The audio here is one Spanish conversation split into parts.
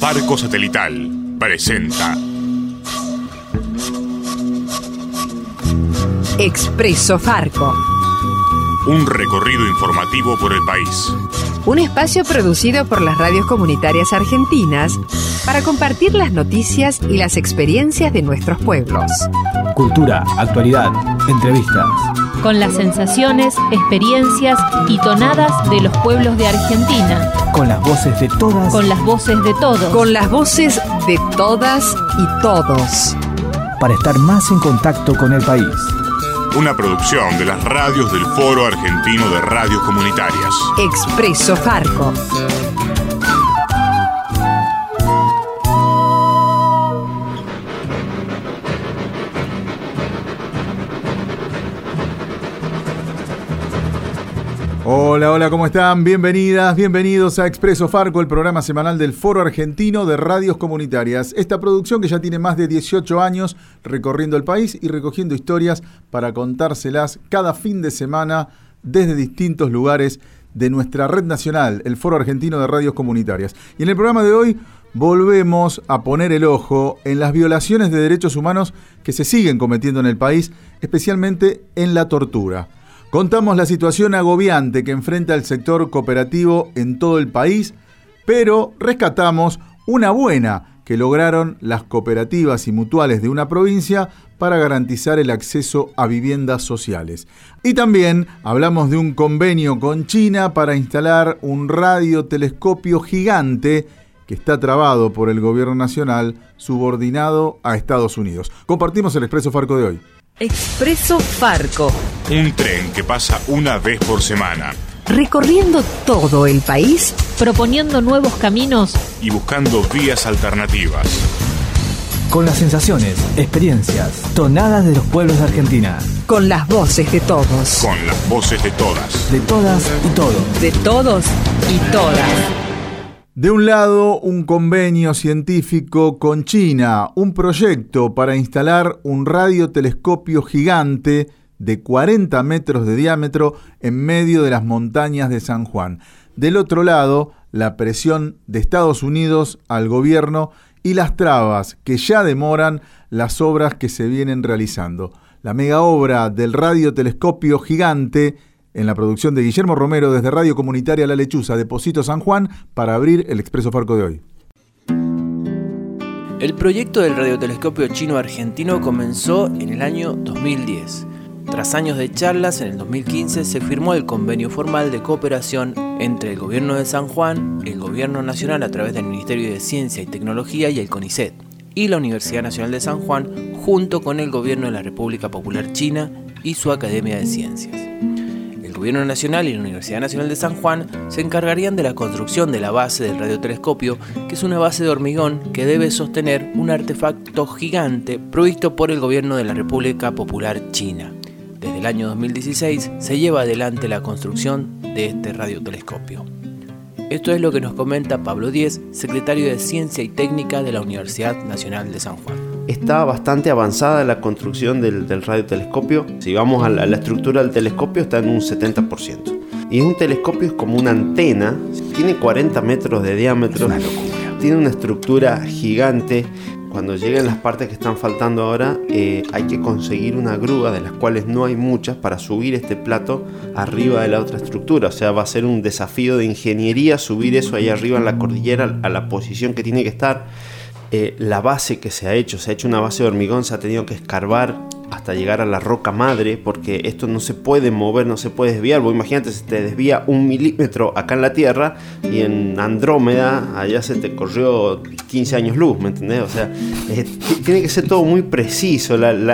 Farco Satelital presenta Expreso Farco. Un recorrido informativo por el país. Un espacio producido por las radios comunitarias argentinas para compartir las noticias y las experiencias de nuestros pueblos. Cultura, actualidad, entrevistas. Con las sensaciones, experiencias y tonadas de los pueblos de Argentina. Con las voces de todas. Con las voces de todos. Con las voces de todas y todos. Para estar más en contacto con el país. Una producción de las radios del Foro Argentino de Radios Comunitarias. Expreso Farco. Hola, ¿cómo están? Bienvenidas, bienvenidos a Expreso Farco, el programa semanal del Foro Argentino de Radios Comunitarias. Esta producción que ya tiene más de 18 años recorriendo el país y recogiendo historias para contárselas cada fin de semana desde distintos lugares de nuestra red nacional, el Foro Argentino de Radios Comunitarias. Y en el programa de hoy volvemos a poner el ojo en las violaciones de derechos humanos que se siguen cometiendo en el país, especialmente en la tortura. Contamos la situación agobiante que enfrenta el sector cooperativo en todo el país, pero rescatamos una buena que lograron las cooperativas y mutuales de una provincia para garantizar el acceso a viviendas sociales. Y también hablamos de un convenio con China para instalar un radiotelescopio gigante que está trabado por el gobierno nacional subordinado a Estados Unidos. Compartimos el Expreso Farco de hoy. Expreso Farco. Un tren que pasa una vez por semana. Recorriendo todo el país, proponiendo nuevos caminos y buscando vías alternativas. Con las sensaciones, experiencias, tonadas de los pueblos de Argentina. Con las voces de todos. Con las voces de todas. De todas y todos. De todos y todas. De un lado, un convenio científico con China, un proyecto para instalar un radiotelescopio gigante de 40 metros de diámetro en medio de las montañas de San Juan. Del otro lado, la presión de Estados Unidos al gobierno y las trabas que ya demoran las obras que se vienen realizando. La mega obra del radiotelescopio gigante en la producción de Guillermo Romero desde Radio Comunitaria La Lechuza de Pocito San Juan para abrir el Expreso Farco de hoy. El proyecto del radiotelescopio chino-argentino comenzó en el año 2010. Tras años de charlas, en el 2015 se firmó el convenio formal de cooperación entre el gobierno de San Juan, el gobierno nacional a través del Ministerio de Ciencia y Tecnología y el CONICET, y la Universidad Nacional de San Juan, junto con el gobierno de la República Popular China y su Academia de Ciencias. El Gobierno Nacional y la Universidad Nacional de San Juan se encargarían de la construcción de la base del radiotelescopio, que es una base de hormigón que debe sostener un artefacto gigante provisto por el gobierno de la República Popular China. Desde el año 2016 se lleva adelante la construcción de este radiotelescopio. Esto es lo que nos comenta Pablo Díez, secretario de Ciencia y Técnica de la Universidad Nacional de San Juan. Está bastante avanzada la construcción del radiotelescopio. Si vamos a la estructura del telescopio, está en un 70%. Y un telescopio es como una antena, tiene 40 metros de diámetro, tiene una estructura gigante. Cuando lleguen las partes que están faltando ahora, hay que conseguir una grúa, de las cuales no hay muchas, para subir este plato arriba de la otra estructura. O sea, va a ser un desafío de ingeniería subir eso ahí arriba en la cordillera a la posición que tiene que estar. La base que se ha hecho una base de hormigón, se ha tenido que escarbar hasta llegar a la roca madre, porque esto no se puede mover, no se puede desviar. Vos imagínate, se te desvía 1 milímetro acá en la Tierra y en Andrómeda allá se te corrió 15 años luz, ¿me entendés? O sea, tiene que ser todo muy preciso.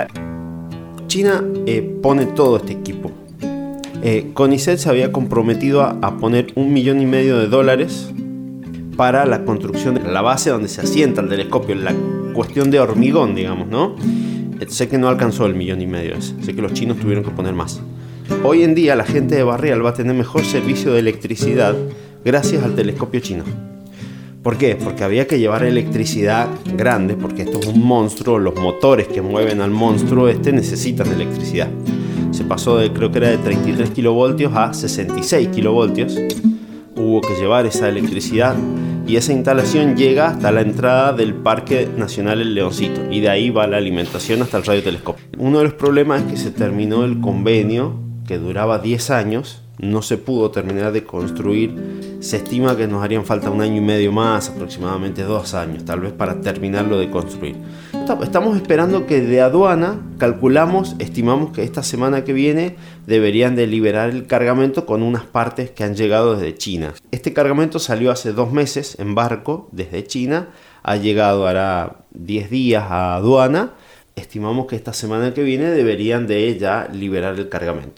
China pone todo este equipo. CONICET se había comprometido a poner $1,5 millones para la construcción de la base donde se asienta el telescopio, la cuestión de hormigón, digamos, ¿no? Sé que no alcanzó el $1,5 millones ese, sé que los chinos tuvieron que poner más. Hoy en día la gente de Barrial va a tener mejor servicio de electricidad gracias al telescopio chino. ¿Por qué? Porque había que llevar electricidad grande, porque esto es un monstruo, los motores que mueven al monstruo necesitan electricidad. Se pasó creo que era de 33 kilovoltios a 66 kilovoltios. Hubo que llevar esa electricidad y esa instalación llega hasta la entrada del Parque Nacional El Leoncito, y de ahí va la alimentación hasta el radiotelescopio. Uno de los problemas es que se terminó el convenio, que duraba 10 años, no se pudo terminar de construir. Se estima que nos harían falta 1 año y medio más, aproximadamente 2 años, tal vez, para terminarlo de construir. Estamos esperando que de aduana, estimamos que esta semana que viene deberían de liberar el cargamento con unas partes que han llegado desde China. Este cargamento salió hace 2 meses en barco desde China, ha llegado hará 10 días a aduana. Estimamos que esta semana que viene deberían de ya liberar el cargamento.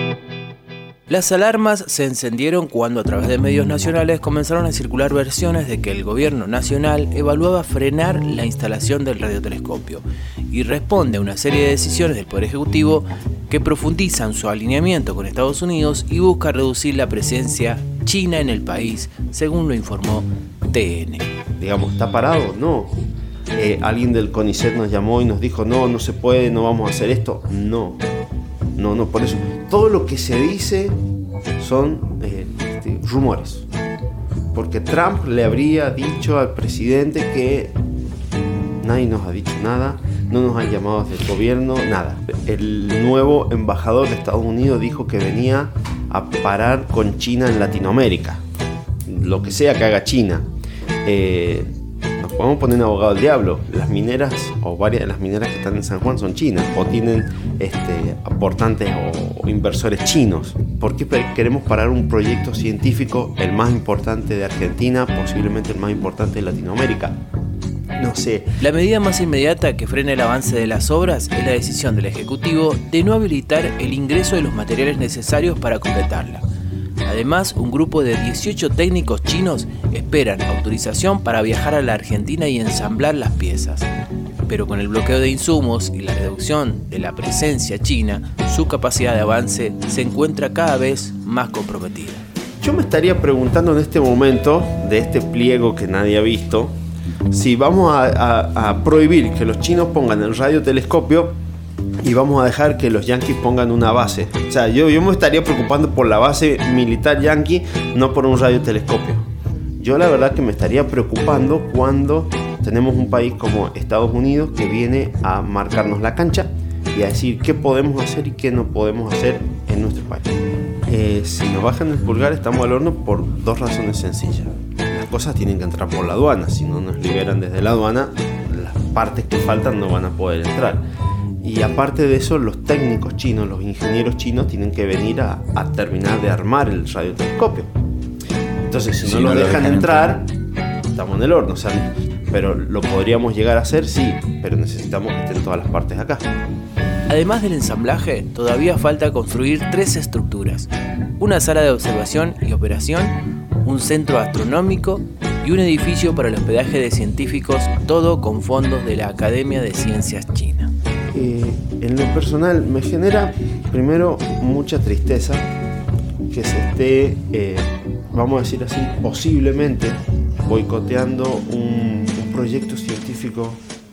Las alarmas se encendieron cuando a través de medios nacionales comenzaron a circular versiones de que el gobierno nacional evaluaba frenar la instalación del radiotelescopio y responde a una serie de decisiones del Poder Ejecutivo que profundizan su alineamiento con Estados Unidos y busca reducir la presencia china en el país, según lo informó TN. Digamos, ¿está parado? No. Alguien del CONICET nos llamó y nos dijo, no se puede, no vamos a hacer esto. No, por eso todo lo que se dice son rumores, porque Trump le habría dicho al presidente que nadie nos ha dicho nada, no nos han llamado desde el gobierno, nada. El nuevo embajador de Estados Unidos dijo que venía a parar con China en Latinoamérica, lo que sea que haga China. Nos podemos poner un abogado del diablo. Las mineras, o varias de las mineras que están en San Juan, son chinas o tienen aportantes o inversores chinos. ¿Por qué queremos parar un proyecto científico, el más importante de Argentina, posiblemente el más importante de Latinoamérica? No sé. La medida más inmediata que frena el avance de las obras es la decisión del Ejecutivo de no habilitar el ingreso de los materiales necesarios para completarla. Además, un grupo de 18 técnicos chinos esperan autorización para viajar a la Argentina y ensamblar las piezas. Pero con el bloqueo de insumos y la reducción de la presencia china, su capacidad de avance se encuentra cada vez más comprometida. Yo me estaría preguntando en este momento, de este pliego que nadie ha visto, si vamos a prohibir que los chinos pongan el radiotelescopio y vamos a dejar que los yanquis pongan una base. O sea, yo me estaría preocupando por la base militar yanqui, no por un radiotelescopio. Yo la verdad que me estaría preocupando cuando tenemos un país como Estados Unidos que viene a marcarnos la cancha y a decir qué podemos hacer y qué no podemos hacer en nuestro país. Si nos bajan el pulgar estamos al horno por 2 razones sencillas. Las cosas tienen que entrar por la aduana, si no nos liberan desde la aduana, las partes que faltan no van a poder entrar. Y aparte de eso, los técnicos chinos, los ingenieros chinos tienen que venir a terminar de armar el radiotelescopio. Entonces, si no lo dejan entrar, estamos en el horno. O sea, pero lo podríamos llegar a hacer, sí, pero necesitamos que estén todas las partes acá. Además del ensamblaje, todavía falta construir 3 estructuras: una sala de observación y operación, un centro astronómico y un edificio para el hospedaje de científicos, todo con fondos de la Academia de Ciencias China. En lo personal me genera primero mucha tristeza que se esté, vamos a decir así, posiblemente boicoteando un proyecto científico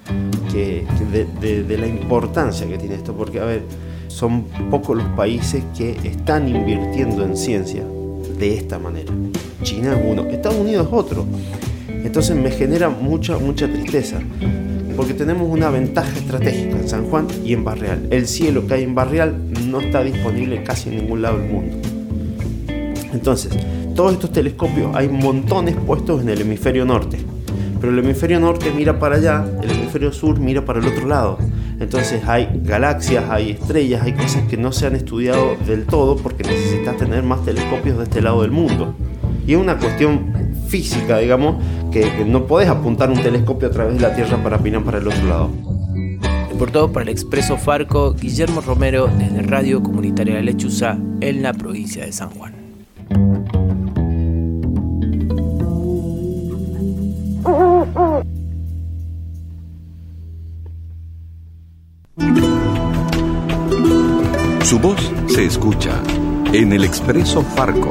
de la importancia que tiene esto, porque a ver, son pocos los países que están invirtiendo en ciencia de esta manera. China es uno, Estados Unidos es otro. Entonces me genera mucha tristeza, porque tenemos una ventaja estratégica en San Juan y en Barreal. El cielo que hay en Barreal no está disponible casi en ningún lado del mundo. Entonces, todos estos telescopios hay montones puestos en el hemisferio norte, pero el hemisferio norte mira para allá, el hemisferio sur mira para el otro lado. Entonces hay galaxias, hay estrellas, hay cosas que no se han estudiado del todo porque necesitas tener más telescopios de este lado del mundo. Y es una cuestión física, digamos, que no podés apuntar un telescopio a través de la Tierra para mirar para el otro lado. Reportó para el Expreso Farco Guillermo Romero desde Radio Comunitaria de Lechuza en la provincia de San Juan. Su voz se escucha en el Expreso Farco.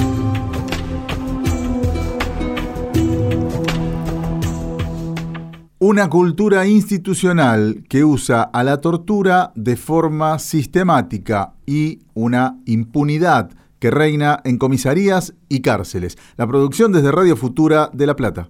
Una cultura institucional que usa a la tortura de forma sistemática y una impunidad que reina en comisarías y cárceles. La producción desde Radio Futura de La Plata.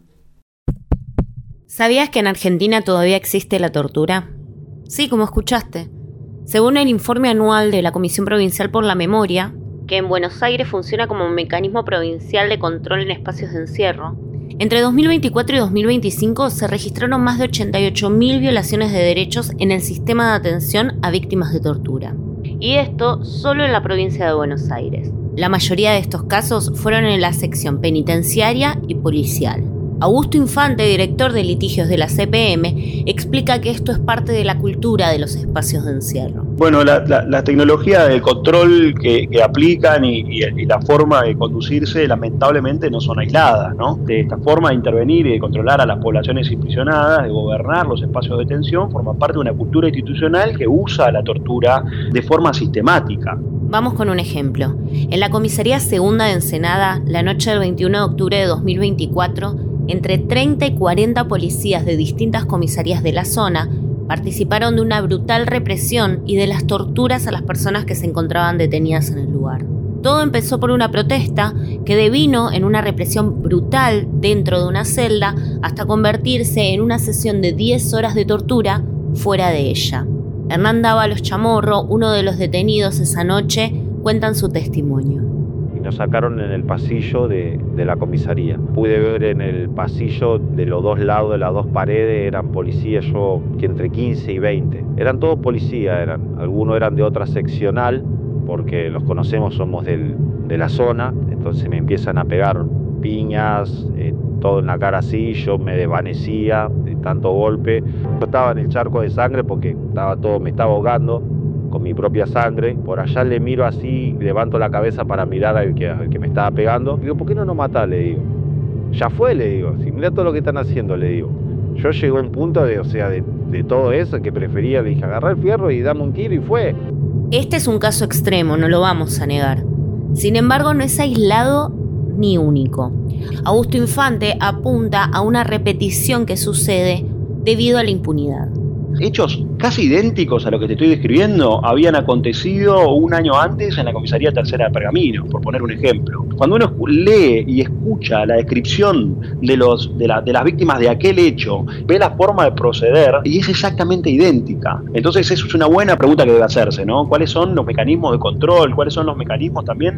¿Sabías que en Argentina todavía existe la tortura? Sí, como escuchaste. Según el informe anual de la Comisión Provincial por la Memoria, que en Buenos Aires funciona como un mecanismo provincial de control en espacios de encierro, entre 2024 y 2025 se registraron más de 88.000 violaciones de derechos en el sistema de atención a víctimas de tortura. Y esto solo en la provincia de Buenos Aires. La mayoría de estos casos fueron en la sección penitenciaria y policial. Augusto Infante, director de litigios de la CPM, explica que esto es parte de la cultura de los espacios de encierro. Bueno, la tecnología de control que aplican y la forma de conducirse lamentablemente no son aisladas, ¿no? De esta forma de intervenir y de controlar a las poblaciones imprisionadas, de gobernar los espacios de detención, forma parte de una cultura institucional que usa la tortura de forma sistemática. Vamos con un ejemplo. En la comisaría segunda de Ensenada, la noche del 21 de octubre de 2024, entre 30 y 40 policías de distintas comisarías de la zona participaron de una brutal represión y de las torturas a las personas que se encontraban detenidas en el lugar. Todo empezó por una protesta que devino en una represión brutal dentro de una celda hasta convertirse en una sesión de 10 horas de tortura fuera de ella. Hernán Dávalos Chamorro, uno de los detenidos esa noche, cuenta en su testimonio. Nos sacaron en el pasillo de la comisaría. Pude ver en el pasillo de los dos lados de las dos paredes, eran policías, yo que entre 15 y 20. Eran todos policías, algunos eran de otra seccional, porque los conocemos, somos de la zona, entonces me empiezan a pegar piñas, todo en la cara así, yo me desvanecía de tanto golpe. Yo estaba en el charco de sangre porque me estaba ahogando con mi propia sangre. Por allá le miro así, levanto la cabeza para mirar al que me estaba pegando. Digo, ¿por qué no nos matás? Le digo. Ya fue, le digo. Si mirá todo lo que están haciendo, le digo. Yo llegué a un punto de todo eso que prefería, le dije, agarrar el fierro y dame un tiro y fue. Este es un caso extremo, no lo vamos a negar. Sin embargo, no es aislado ni único. Augusto Infante apunta a una repetición que sucede debido a la impunidad. Hechos casi idénticos a lo que te estoy describiendo habían acontecido un año antes en la comisaría tercera de Pergamino, por poner un ejemplo. Cuando uno lee y escucha la descripción de las víctimas de aquel hecho, ve la forma de proceder y es exactamente idéntica. Entonces eso es una buena pregunta que debe hacerse, ¿no? ¿Cuáles son los mecanismos de control? ¿Cuáles son los mecanismos también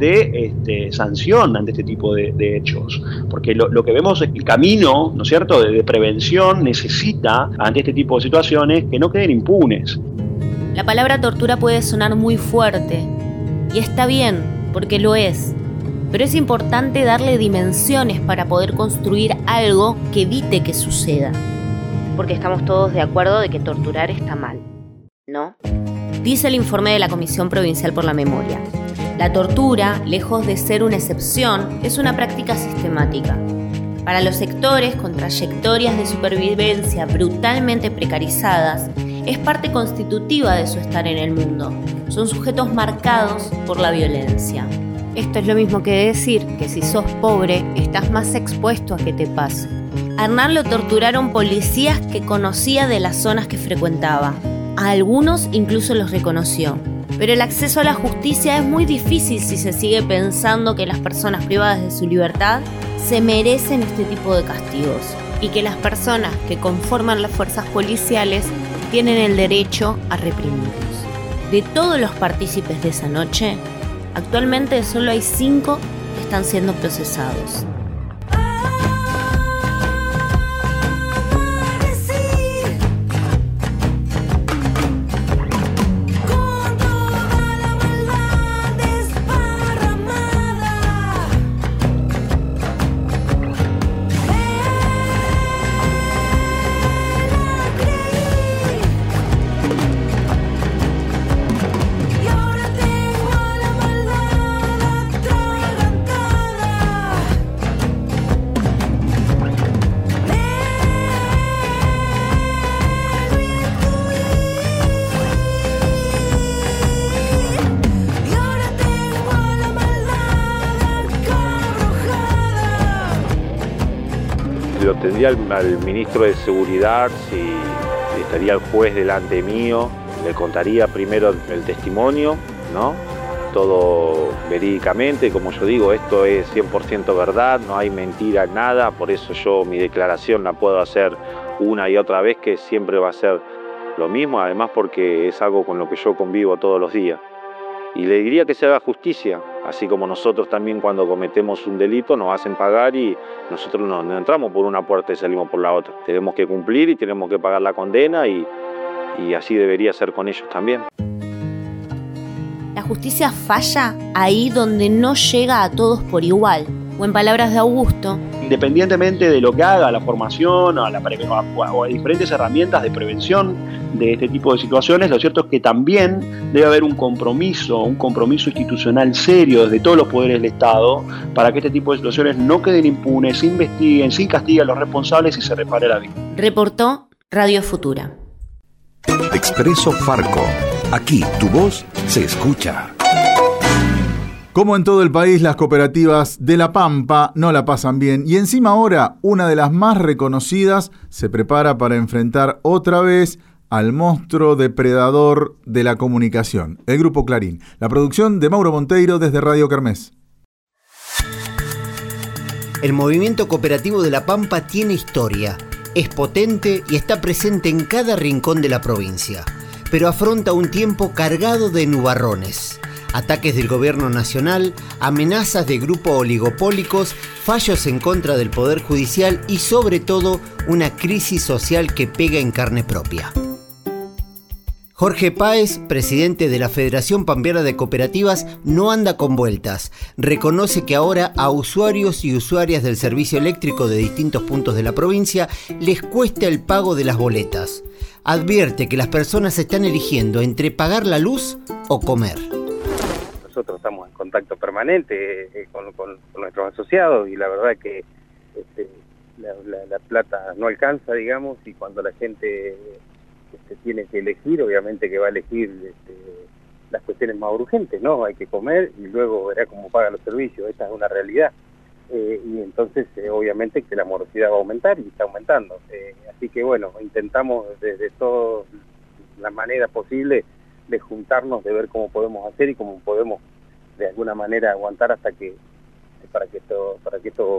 de sanción ante este tipo de hechos? Porque lo que vemos es que el camino, ¿no es cierto?, de prevención necesita, ante este tipo de situaciones, que no queden impunes. La palabra tortura puede sonar muy fuerte, y está bien, porque lo es, pero es importante darle dimensiones para poder construir algo que evite que suceda. Porque estamos todos de acuerdo de que torturar está mal, ¿no? Dice el informe de la Comisión Provincial por la Memoria. La tortura, lejos de ser una excepción, es una práctica sistemática. Para los sectores con trayectorias de supervivencia brutalmente precarizadas, es parte constitutiva de su estar en el mundo. Son sujetos marcados por la violencia. Esto es lo mismo que decir que si sos pobre, estás más expuesto a que te pase. A Hernán lo torturaron policías que conocía de las zonas que frecuentaba. A algunos incluso los reconoció. Pero el acceso a la justicia es muy difícil si se sigue pensando que las personas privadas de su libertad se merecen este tipo de castigos y que las personas que conforman las fuerzas policiales tienen el derecho a reprimirlos. De todos los partícipes de esa noche, actualmente solo hay 5 que están siendo procesados. Lo tendría al ministro de Seguridad, si estaría el juez delante mío, le contaría primero el testimonio, ¿no? todo verídicamente. Como yo digo, esto es 100% verdad, no hay mentira en nada, por eso yo mi declaración la puedo hacer una y otra vez, que siempre va a ser lo mismo, además porque es algo con lo que yo convivo todos los días. Y le diría que se haga justicia, así como nosotros también cuando cometemos un delito nos hacen pagar y nosotros no entramos por una puerta y salimos por la otra. Tenemos que cumplir y tenemos que pagar la condena y así debería ser con ellos también. La justicia falla ahí donde no llega a todos por igual. O en palabras de Augusto, independientemente de lo que haga la formación o a diferentes herramientas de prevención de este tipo de situaciones, lo cierto es que también debe haber un compromiso institucional serio desde todos los poderes del Estado para que este tipo de situaciones no queden impunes, se investiguen, se castiguen a los responsables y se repare la vida. Reportó Radio Futura. Expreso Farco. Aquí tu voz se escucha. Como en todo el país, las cooperativas de La Pampa no la pasan bien y encima ahora una de las más reconocidas se prepara para enfrentar otra vez al monstruo depredador de la comunicación, el Grupo Clarín. La producción de Mauro Monteiro desde Radio Kermés. El movimiento cooperativo de La Pampa tiene historia, es potente y está presente en cada rincón de la provincia, pero afronta un tiempo cargado de nubarrones. Ataques del gobierno nacional, amenazas de grupos oligopólicos, fallos en contra del Poder Judicial y sobre todo una crisis social que pega en carne propia. Jorge Páez, presidente de la Federación Pampeana de Cooperativas, no anda con vueltas. Reconoce que ahora a usuarios y usuarias del servicio eléctrico de distintos puntos de la provincia les cuesta el pago de las boletas. Advierte que las personas están eligiendo entre pagar la luz o comer. Nosotros estamos en contacto permanente con nuestros asociados y la verdad que la plata no alcanza, digamos, y cuando la gente tiene que elegir, obviamente que va a elegir las cuestiones más urgentes, ¿no? Hay que comer y luego verá cómo paga los servicios, esa es una realidad. Y entonces obviamente que la morosidad va a aumentar y está aumentando. Así que bueno, intentamos desde todas las maneras posibles de juntarnos, de ver cómo podemos hacer y cómo podemos de alguna manera aguantar hasta que para que esto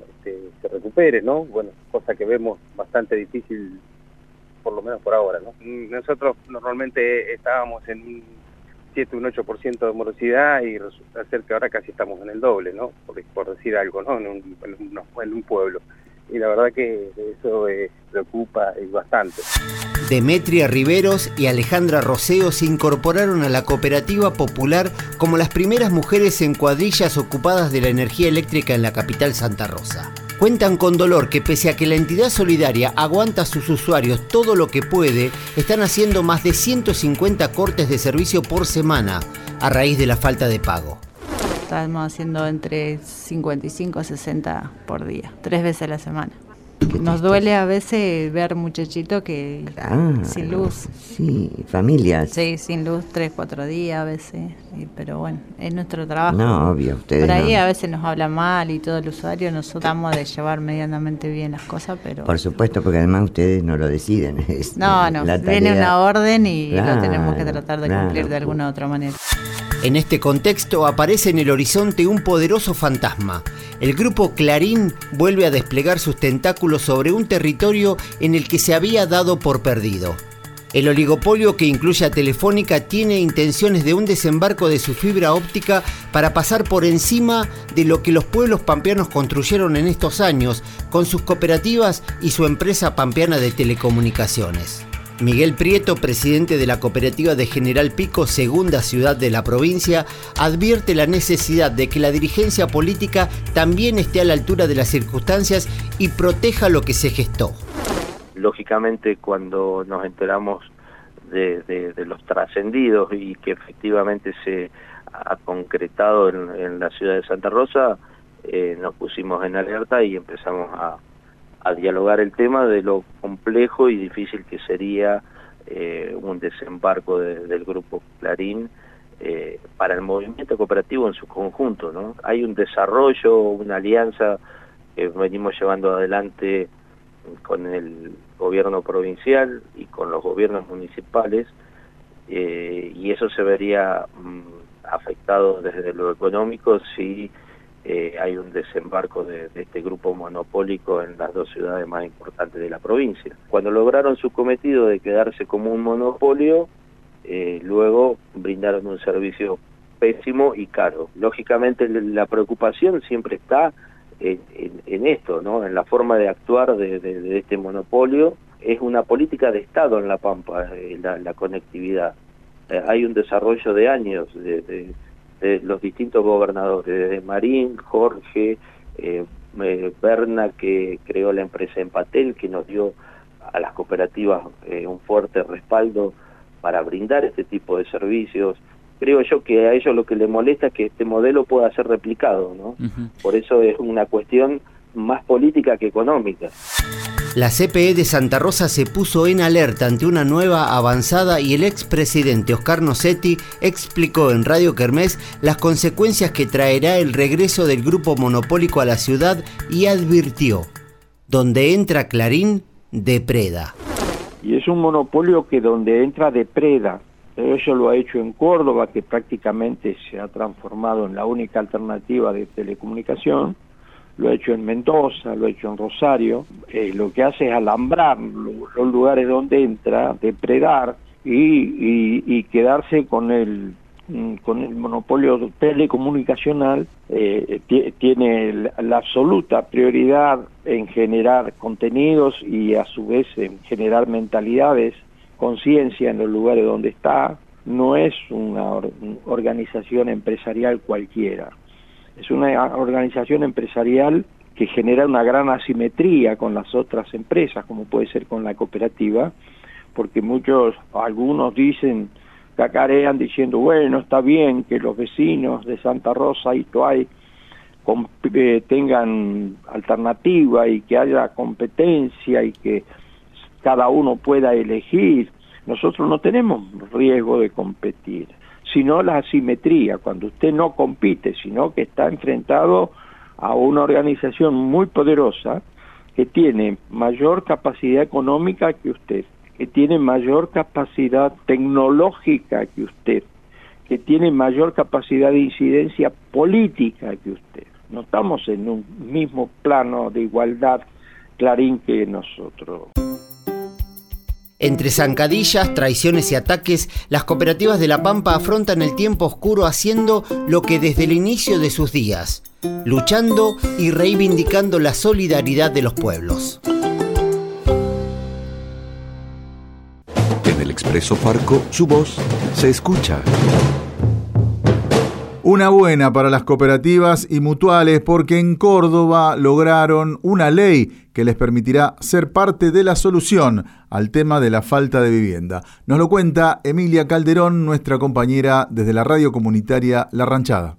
se recupere, ¿no? Bueno, cosa que vemos bastante difícil, por lo menos por ahora, ¿no? Nosotros normalmente estábamos en un 7, un 8% de morosidad y resulta ser que ahora casi estamos en el doble, ¿no? Por decir algo, ¿no? En un pueblo. Y la verdad que eso preocupa bastante. Demetria Riveros y Alejandra Roseo se incorporaron a la cooperativa popular como las primeras mujeres en cuadrillas ocupadas de la energía eléctrica en la capital Santa Rosa. Cuentan con dolor que pese a que la entidad solidaria aguanta a sus usuarios todo lo que puede, están haciendo más de 150 cortes de servicio por semana a raíz de la falta de pago. Estamos haciendo entre 55 a 60 por día, 3 veces a la semana. Nos duele a veces ver muchachitos que sin luz. Sí, familias. Sí, sin luz 3, 4 días a veces, pero bueno, es nuestro trabajo. No, obvio, ustedes por ahí no. A veces nos habla mal y todo el usuario, nosotros tratamos de llevar medianamente bien las cosas, pero... Por supuesto, porque además ustedes no lo deciden. No, viene una orden y claro, lo tenemos que tratar de cumplir de alguna u otra manera. En este contexto aparece en el horizonte un poderoso fantasma. El grupo Clarín vuelve a desplegar sus tentáculos sobre un territorio en el que se había dado por perdido. El oligopolio que incluye a Telefónica tiene intenciones de un desembarco de su fibra óptica para pasar por encima de lo que los pueblos pampeanos construyeron en estos años con sus cooperativas y su empresa pampeana de telecomunicaciones. Miguel Prieto, presidente de la cooperativa de General Pico, segunda ciudad de la provincia, advierte la necesidad de que la dirigencia política también esté a la altura de las circunstancias y proteja lo que se gestó. Lógicamente, cuando nos enteramos de los trascendidos y que efectivamente se ha concretado en la ciudad de Santa Rosa, nos pusimos en alerta y empezamos a dialogar el tema de lo complejo y difícil que sería un desembarco del Grupo Clarín para el movimiento cooperativo en su conjunto, ¿no? Hay un desarrollo, una alianza que venimos llevando adelante con el gobierno provincial y con los gobiernos municipales, y eso se vería afectado desde lo económico si hay un desembarco de este grupo monopólico en las 2 ciudades más importantes de la provincia. Cuando lograron su cometido de quedarse como un monopolio, luego brindaron un servicio pésimo y caro. Lógicamente la preocupación siempre está en esto, ¿no? En la forma de actuar de este monopolio. Es una política de Estado en La Pampa, la conectividad. Hay un desarrollo de años de los distintos gobernadores, desde Marín, Jorge, Berna, que creó la empresa Empatel, que nos dio a las cooperativas un fuerte respaldo para brindar este tipo de servicios. Creo yo que a ellos lo que les molesta es que este modelo pueda ser replicado, ¿no? Por eso es una cuestión más política que económica. La CPE de Santa Rosa se puso en alerta ante una nueva avanzada y el expresidente Oscar Nocetti explicó en Radio Kermés las consecuencias que traerá el regreso del grupo monopólico a la ciudad y advirtió: donde entra Clarín, depreda. Y es un monopolio que donde entra depreda. Eso lo ha hecho en Córdoba, que prácticamente se ha transformado en la única alternativa de telecomunicación. Lo ha hecho en Mendoza, lo ha hecho en Rosario. Lo que hace es alambrar los lugares donde entra, depredar y quedarse con el monopolio telecomunicacional. Tiene la absoluta prioridad en generar contenidos y a su vez en generar mentalidades, conciencia en los lugares donde está. No es una organización empresarial cualquiera. Es una organización empresarial que genera una gran asimetría con las otras empresas, como puede ser con la cooperativa, porque algunos dicen, cacarean diciendo, bueno, está bien que los vecinos de Santa Rosa y Toay tengan alternativa y que haya competencia y que cada uno pueda elegir. Nosotros no tenemos riesgo de competir, sino la asimetría, cuando usted no compite, sino que está enfrentado a una organización muy poderosa que tiene mayor capacidad económica que usted, que tiene mayor capacidad tecnológica que usted, que tiene mayor capacidad de incidencia política que usted. No estamos en un mismo plano de igualdad, Clarín, que nosotros. Entre zancadillas, traiciones y ataques, las cooperativas de La Pampa afrontan el tiempo oscuro haciendo lo que desde el inicio de sus días, luchando y reivindicando la solidaridad de los pueblos. En el Expreso Farco, su voz se escucha. Una buena para las cooperativas y mutuales, porque en Córdoba lograron una ley que les permitirá ser parte de la solución al tema de la falta de vivienda. Nos lo cuenta Emilia Calderón, nuestra compañera desde la radio comunitaria La Ranchada.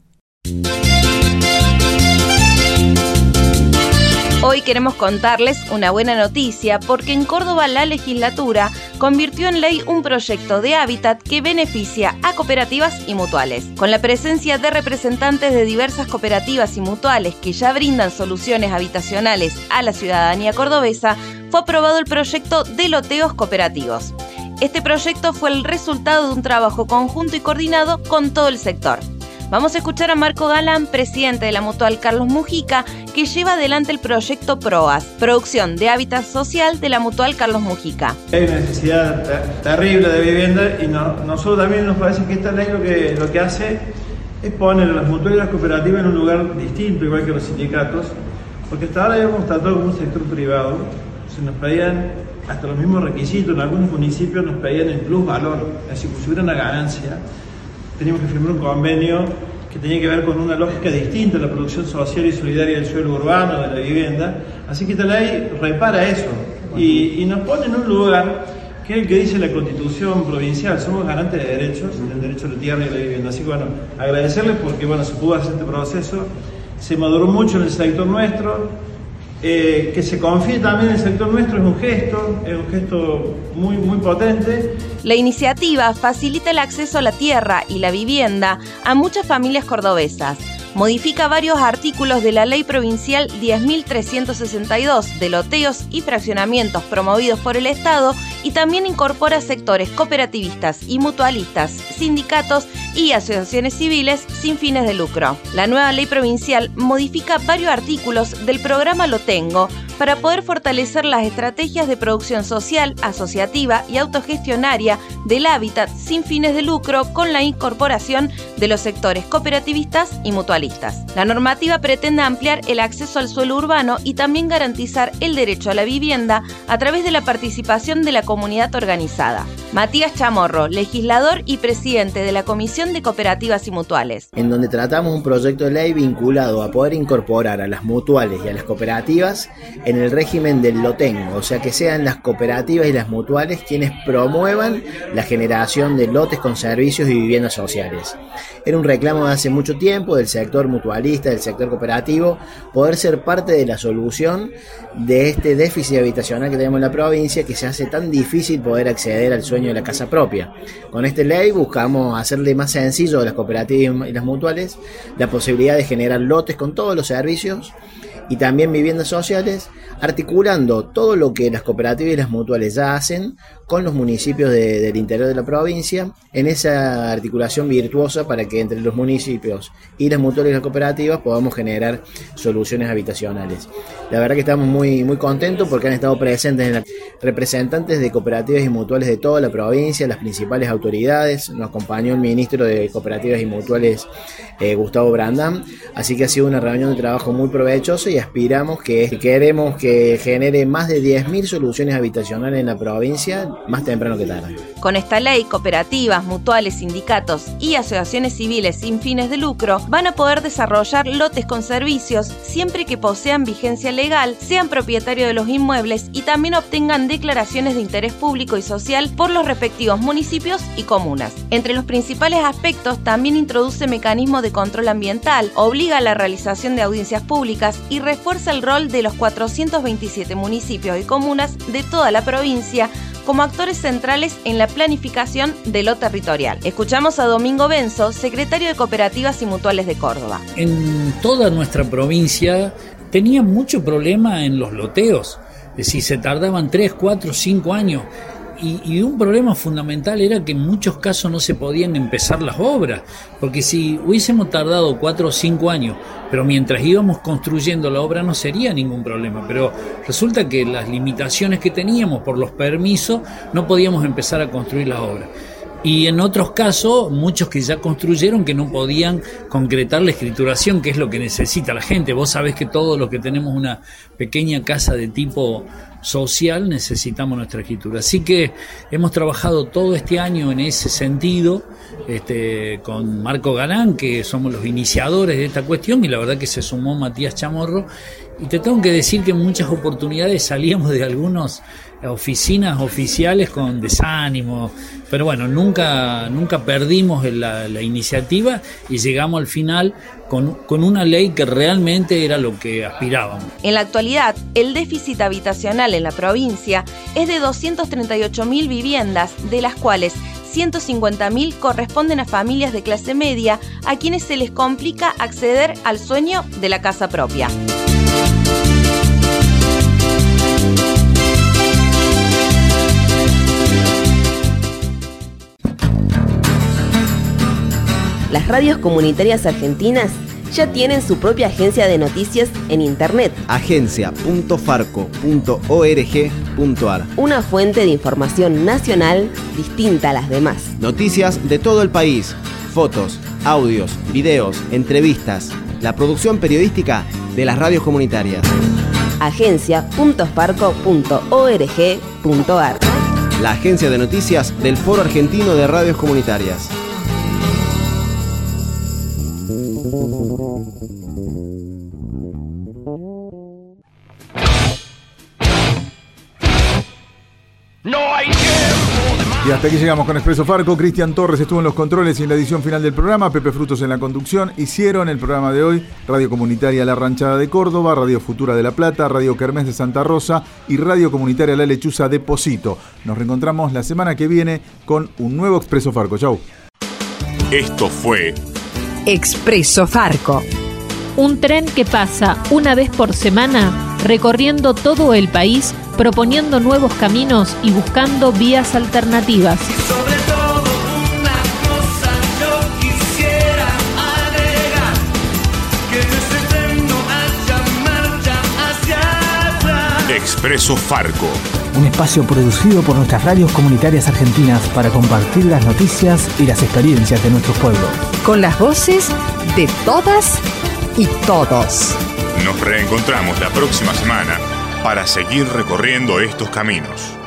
Hoy queremos contarles una buena noticia porque en Córdoba la legislatura convirtió en ley un proyecto de hábitat que beneficia a cooperativas y mutuales. Con la presencia de representantes de diversas cooperativas y mutuales que ya brindan soluciones habitacionales a la ciudadanía cordobesa, fue aprobado el proyecto de loteos cooperativos. Este proyecto fue el resultado de un trabajo conjunto y coordinado con todo el sector. Vamos a escuchar a Marco Galán, presidente de la Mutual Carlos Mujica, que lleva adelante el proyecto PROAS, producción de hábitat social de la Mutual Carlos Mujica. Hay una necesidad terrible de vivienda y nosotros también nos parece que esta ley lo que hace es poner a las mutuales y las cooperativas en un lugar distinto, igual que los sindicatos, porque hasta ahora habíamos tratado con un sector privado, se nos pedían hasta los mismos requisitos, en algunos municipios nos pedían el plus valor, es decir, si hubiera una ganancia, teníamos que firmar un convenio que tenía que ver con una lógica distinta a la producción social y solidaria del suelo urbano, de la vivienda. Así que esta ley repara eso y nos pone en un lugar que es el que dice la Constitución provincial. Somos garantes de derechos, del derecho a la tierra y a la vivienda. Así que bueno, agradecerles porque se pudo hacer este proceso. Se maduró mucho en el sector nuestro. Que se confíe también en el sector nuestro es un gesto muy, muy potente. La iniciativa facilita el acceso a la tierra y la vivienda a muchas familias cordobesas. modifica varios artículos de la Ley Provincial 10.362 de loteos y fraccionamientos promovidos por el Estado y también incorpora sectores cooperativistas y mutualistas, sindicatos y asociaciones civiles sin fines de lucro. La nueva ley provincial modifica varios artículos del programa Lo Tengo para poder fortalecer las estrategias de producción social, asociativa y autogestionaria del hábitat sin fines de lucro con la incorporación de los sectores cooperativistas y mutualistas. La normativa pretende ampliar el acceso al suelo urbano y también garantizar el derecho a la vivienda a través de la participación de la comunidad organizada. Matías Chamorro, legislador y presidente de la Comisión de Cooperativas y Mutuales. En donde tratamos un proyecto de ley vinculado a poder incorporar a las mutuales y a las cooperativas en el régimen del Lo Tengo, o sea que sean las cooperativas y las mutuales quienes promuevan la generación de lotes con servicios y viviendas sociales. Era un reclamo de hace mucho tiempo del sector mutualista, del sector cooperativo, poder ser parte de la solución de este déficit habitacional que tenemos en la provincia, que se hace tan difícil poder acceder al sueño de la casa propia. Con esta ley buscamos hacerle más sencillo a las cooperativas y las mutuales la posibilidad de generar lotes con todos los servicios y también viviendas sociales, articulando todo lo que las cooperativas y las mutuales ya hacen con los municipios del interior de la provincia, en esa articulación virtuosa para que entre los municipios y las mutuales y las cooperativas podamos generar soluciones habitacionales. La verdad que estamos muy, muy contentos porque han estado presentes representantes de cooperativas y mutuales de toda la provincia, las principales autoridades, nos acompañó el ministro de Cooperativas y Mutuales, Gustavo Brandán, así que ha sido una reunión de trabajo muy provechosa y queremos que genere más de 10.000 soluciones habitacionales en la provincia, más temprano que tarde. Con esta ley, cooperativas, mutuales, sindicatos y asociaciones civiles sin fines de lucro van a poder desarrollar lotes con servicios siempre que posean vigencia legal, sean propietarios de los inmuebles y también obtengan declaraciones de interés público y social por los respectivos municipios y comunas. Entre los principales aspectos también introduce mecanismos de control ambiental, obliga a la realización de audiencias públicas y refuerza el rol de los 427 municipios y comunas de toda la provincia como actores centrales en la planificación de lo territorial. Escuchamos a Domingo Benzo, secretario de Cooperativas y Mutuales de Córdoba. En toda nuestra provincia tenía mucho problema en los loteos, es decir, se tardaban 3, 4, 5 años. Y un problema fundamental era que en muchos casos no se podían empezar las obras, porque si hubiésemos tardado 4 o 5 años, pero mientras íbamos construyendo la obra no sería ningún problema, pero resulta que las limitaciones que teníamos por los permisos no podíamos empezar a construir la obra. Y en otros casos, muchos que ya construyeron que no podían concretar la escrituración, que es lo que necesita la gente. Vos sabés que todos los que tenemos una pequeña casa de tipo social necesitamos nuestra escritura. Así que hemos trabajado todo este año en ese sentido, con Marco Galán, que somos los iniciadores de esta cuestión, y la verdad que se sumó Matías Chamorro. Y te tengo que decir que en muchas oportunidades salíamos de algunas oficinas oficiales con desánimo, pero bueno, nunca perdimos la iniciativa y llegamos al final con una ley que realmente era lo que aspirábamos. En la actualidad, el déficit habitacional en la provincia es de 238.000 viviendas, de las cuales 150.000 corresponden a familias de clase media, a quienes se les complica acceder al sueño de la casa propia. Las radios comunitarias argentinas ya tienen su propia agencia de noticias en internet. agencia.farco.org.ar. Una fuente de información nacional distinta a las demás. Noticias de todo el país, fotos, audios, videos, entrevistas, la producción periodística de las radios comunitarias. agencia.farco.org.ar. La agencia de noticias del Foro Argentino de Radios Comunitarias. Y hasta aquí llegamos con Expreso Farco. Cristian Torres estuvo en los controles y en la edición final del programa. Pepe Frutos en la conducción. Hicieron el programa de hoy Radio Comunitaria La Ranchada de Córdoba, Radio Futura de La Plata, Radio Kermés de Santa Rosa y Radio Comunitaria La Lechuza de Posito. Nos reencontramos la semana que viene con un nuevo Expreso Farco. Chau. Esto fue Expreso Farco. Un tren que pasa una vez por semana recorriendo todo el país, proponiendo nuevos caminos y buscando vías alternativas. Sobre todo una cosa yo quisiera agregar, que en este tren no haya marcha hacia atrás. Expreso Farco. Un espacio producido por nuestras radios comunitarias argentinas para compartir las noticias y las experiencias de nuestros pueblos. Con las voces de todas y todos. Nos reencontramos la próxima semana para seguir recorriendo estos caminos.